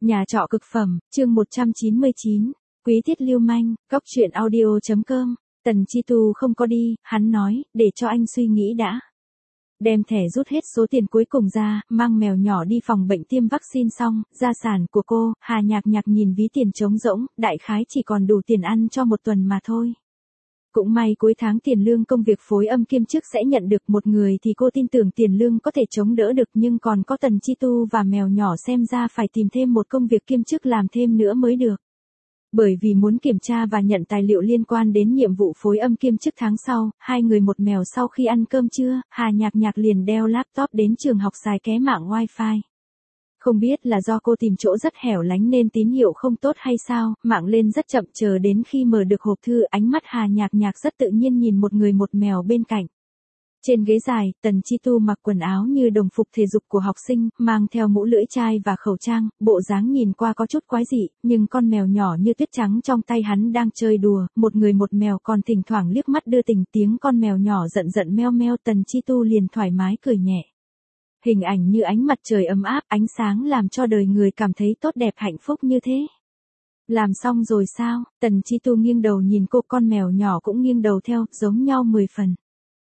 Nhà trọ cực phẩm, chương 199, Quý tiết lưu manh, góc truyện audio.com, Tần Chi Tu không có đi, hắn nói, để cho anh suy nghĩ đã. Đem thẻ rút hết số tiền cuối cùng ra, mang mèo nhỏ đi phòng bệnh tiêm vaccine xong, gia sản của cô, Hà Nhạc Nhạc nhìn ví tiền trống rỗng, đại khái chỉ còn đủ tiền ăn cho một tuần mà thôi. Cũng may cuối tháng tiền lương công việc phối âm kiêm chức sẽ nhận được, một người thì cô tin tưởng tiền lương có thể chống đỡ được, nhưng còn có Tần Chi Tu và mèo nhỏ xem ra phải tìm thêm một công việc kiêm chức làm thêm nữa mới được. Bởi vì muốn kiểm tra và nhận tài liệu liên quan đến nhiệm vụ phối âm kiêm chức tháng sau, hai người một mèo sau khi ăn cơm trưa, Hà Nhạc Nhạc liền đeo laptop đến trường học xài ké mạng wifi. Không biết là do cô tìm chỗ rất hẻo lánh nên tín hiệu không tốt hay sao, mạng lên rất chậm, chờ đến khi mở được hộp thư, ánh mắt Hà Nhạc Nhạc rất tự nhiên nhìn một người một mèo bên cạnh. Trên ghế dài, Tần Chi Tu mặc quần áo như đồng phục thể dục của học sinh, mang theo mũ lưỡi chai và khẩu trang, bộ dáng nhìn qua có chút quái dị, nhưng con mèo nhỏ như tuyết trắng trong tay hắn đang chơi đùa, một người một mèo còn thỉnh thoảng liếc mắt đưa tình, tiếng con mèo nhỏ giận giận meo meo, Tần Chi Tu liền thoải mái cười nhẹ. Hình ảnh như ánh mặt trời ấm áp, ánh sáng làm cho đời người cảm thấy tốt đẹp hạnh phúc như thế. Làm xong rồi sao? Tần Chi Tu nghiêng đầu nhìn cô, con mèo nhỏ cũng nghiêng đầu theo, giống nhau 10 phần.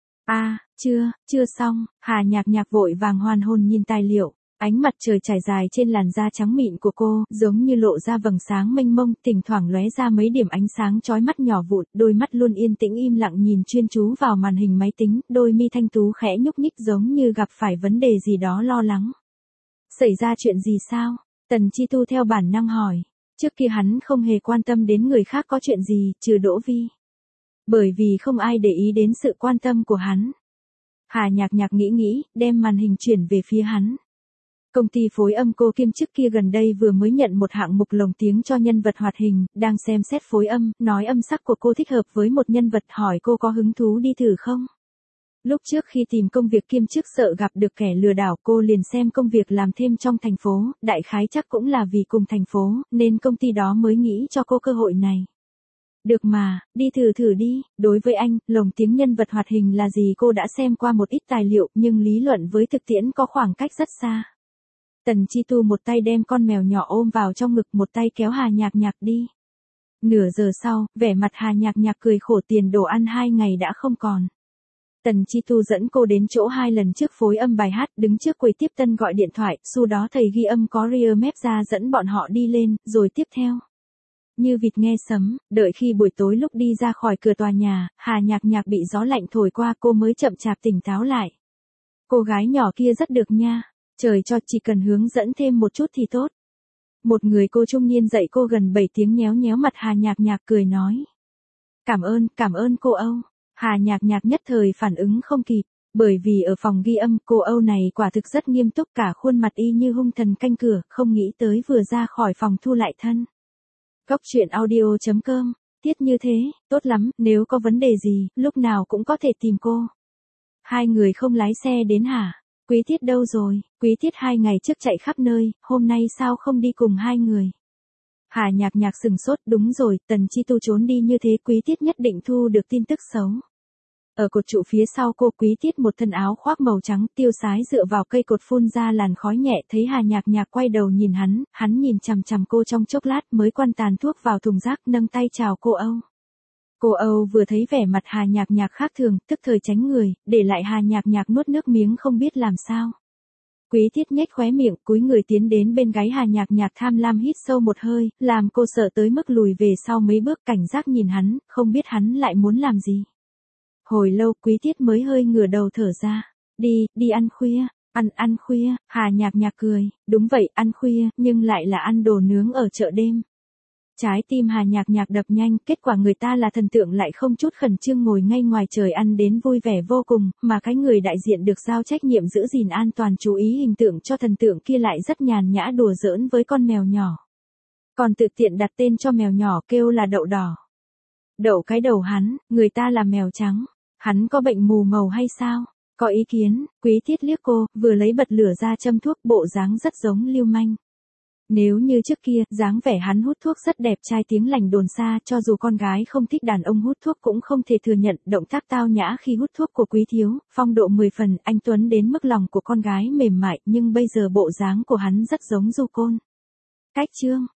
Chưa xong, Hà Nhạc Nhạc vội vàng hoàn hồn nhìn tài liệu. Ánh mặt trời trải dài trên làn da trắng mịn của cô, giống như lộ ra vầng sáng mênh mông, thỉnh thoảng lóe ra mấy điểm ánh sáng chói mắt nhỏ vụn, đôi mắt luôn yên tĩnh im lặng nhìn chuyên chú vào màn hình máy tính, đôi mi thanh tú khẽ nhúc nhích giống như gặp phải vấn đề gì đó lo lắng. Xảy ra chuyện gì sao? Tần Chi Tu theo bản năng hỏi. Trước kia hắn không hề quan tâm đến người khác có chuyện gì, trừ Đỗ Vi. Bởi vì không ai để ý đến sự quan tâm của hắn. Hà Nhạc Nhạc nghĩ, đem màn hình chuyển về phía hắn. Công ty phối âm cô kiêm chức kia gần đây vừa mới nhận một hạng mục lồng tiếng cho nhân vật hoạt hình, đang xem xét phối âm, nói âm sắc của cô thích hợp với một nhân vật, hỏi cô có hứng thú đi thử không. Lúc trước khi tìm công việc kiêm chức sợ gặp được kẻ lừa đảo, cô liền xem công việc làm thêm trong thành phố, đại khái chắc cũng là vì cùng thành phố, nên công ty đó mới nghĩ cho cô cơ hội này. Được mà, đi thử đi, đối với anh, lồng tiếng nhân vật hoạt hình là gì cô đã xem qua một ít tài liệu, nhưng lý luận với thực tiễn có khoảng cách rất xa. Tần Chi Tu một tay đem con mèo nhỏ ôm vào trong ngực, một tay kéo Hà Nhạc Nhạc đi. Nửa giờ sau, vẻ mặt Hà Nhạc Nhạc cười khổ, tiền đồ ăn 2 ngày đã không còn. Tần Chi Tu dẫn cô đến chỗ 2 lần trước phối âm bài hát, đứng trước quầy tiếp tân gọi điện thoại, sau đó thầy ghi âm có rear map ra dẫn bọn họ đi lên, rồi tiếp theo. Như vịt nghe sấm, đợi khi buổi tối lúc đi ra khỏi cửa tòa nhà, Hà Nhạc Nhạc bị gió lạnh thổi qua, cô mới chậm chạp tỉnh táo lại. Cô gái nhỏ kia rất được nha, trời cho, chỉ cần hướng dẫn thêm một chút thì tốt. Một người cô trung niên dạy cô gần 7 tiếng, nhéo nhéo mặt Hà Nhạc Nhạc cười nói. Cảm ơn cô Âu. Hà Nhạc Nhạc nhất thời phản ứng không kịp, bởi vì ở phòng ghi âm, cô Âu này quả thực rất nghiêm túc, cả khuôn mặt y như hung thần canh cửa, không nghĩ tới vừa ra khỏi phòng thu lại thân. Góc truyện audio.com, tiết như thế, tốt lắm, nếu có vấn đề gì, lúc nào cũng có thể tìm cô. 2 người không lái xe đến hả? Quý tiết đâu rồi? Quý tiết 2 ngày trước chạy khắp nơi, hôm nay sao không đi cùng 2 người? Hà Nhạc Nhạc sừng sốt, đúng rồi, Tần Chi Tu trốn đi như thế, Quý tiết nhất định thu được tin tức xấu. Ở cột trụ phía sau cô, Quý tiết một thân áo khoác màu trắng, tiêu sái dựa vào cây cột phun ra làn khói nhẹ, thấy Hà Nhạc Nhạc quay đầu nhìn hắn nhìn chằm chằm cô trong chốc lát mới quăng tàn thuốc vào thùng rác, nâng tay chào cô Âu. Cô Âu vừa thấy vẻ mặt Hà Nhạc Nhạc khác thường, tức thời tránh người, để lại Hà Nhạc Nhạc nuốt nước miếng không biết làm sao. Quý tiết nhếch khóe miệng, cúi người tiến đến bên gáy Hà Nhạc Nhạc, tham lam hít sâu một hơi, làm cô sợ tới mức lùi về sau mấy bước, cảnh giác nhìn hắn, không biết hắn lại muốn làm gì. Hồi lâu Quý tiết mới hơi ngửa đầu thở ra. Đi ăn khuya. Ăn khuya, Hà Nhạc Nhạc cười, đúng vậy, ăn khuya, nhưng lại là ăn đồ nướng ở chợ đêm. Trái tim Hà Nhạc Nhạc đập nhanh, kết quả người ta là thần tượng lại không chút khẩn trương ngồi ngay ngoài trời ăn đến vui vẻ vô cùng, mà cái người đại diện được giao trách nhiệm giữ gìn an toàn chú ý hình tượng cho thần tượng kia lại rất nhàn nhã đùa giỡn với con mèo nhỏ. Còn tự tiện đặt tên cho mèo nhỏ kêu là Đậu Đỏ. Đậu cái đầu hắn, người ta là mèo trắng. Hắn có bệnh mù màu hay sao? Có ý kiến, Quý tiết liếc cô, vừa lấy bật lửa ra châm thuốc, bộ dáng rất giống lưu manh. Nếu như trước kia, dáng vẻ hắn hút thuốc rất đẹp trai, tiếng lành đồn xa, cho dù con gái không thích đàn ông hút thuốc cũng không thể thừa nhận, động tác tao nhã khi hút thuốc của Quý thiếu, phong độ 10 phần, anh tuấn đến mức lòng của con gái mềm mại, nhưng bây giờ bộ dáng của hắn rất giống Du Côn. Cách chương